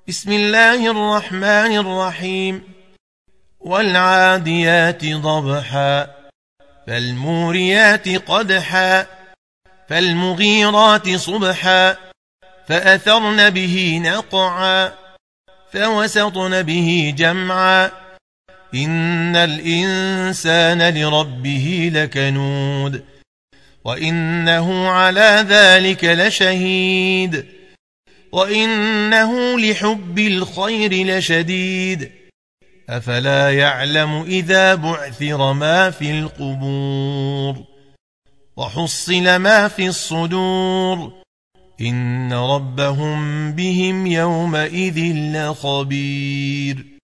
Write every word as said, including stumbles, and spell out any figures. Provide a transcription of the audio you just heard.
بسم الله الرحمن الرحيم والعاديات ضبحا فالموريات قدحا فالمغيرات صبحا فأثرن به نقعا فوسطن به جمعا إن الإنسان لربه لكنود وإنه على ذلك لشهيد وإنه لحب الخير لشديد أفلا يعلم إذا بعثر ما في القبور وحصل ما في الصدور إن ربهم بهم يومئذ لخبير.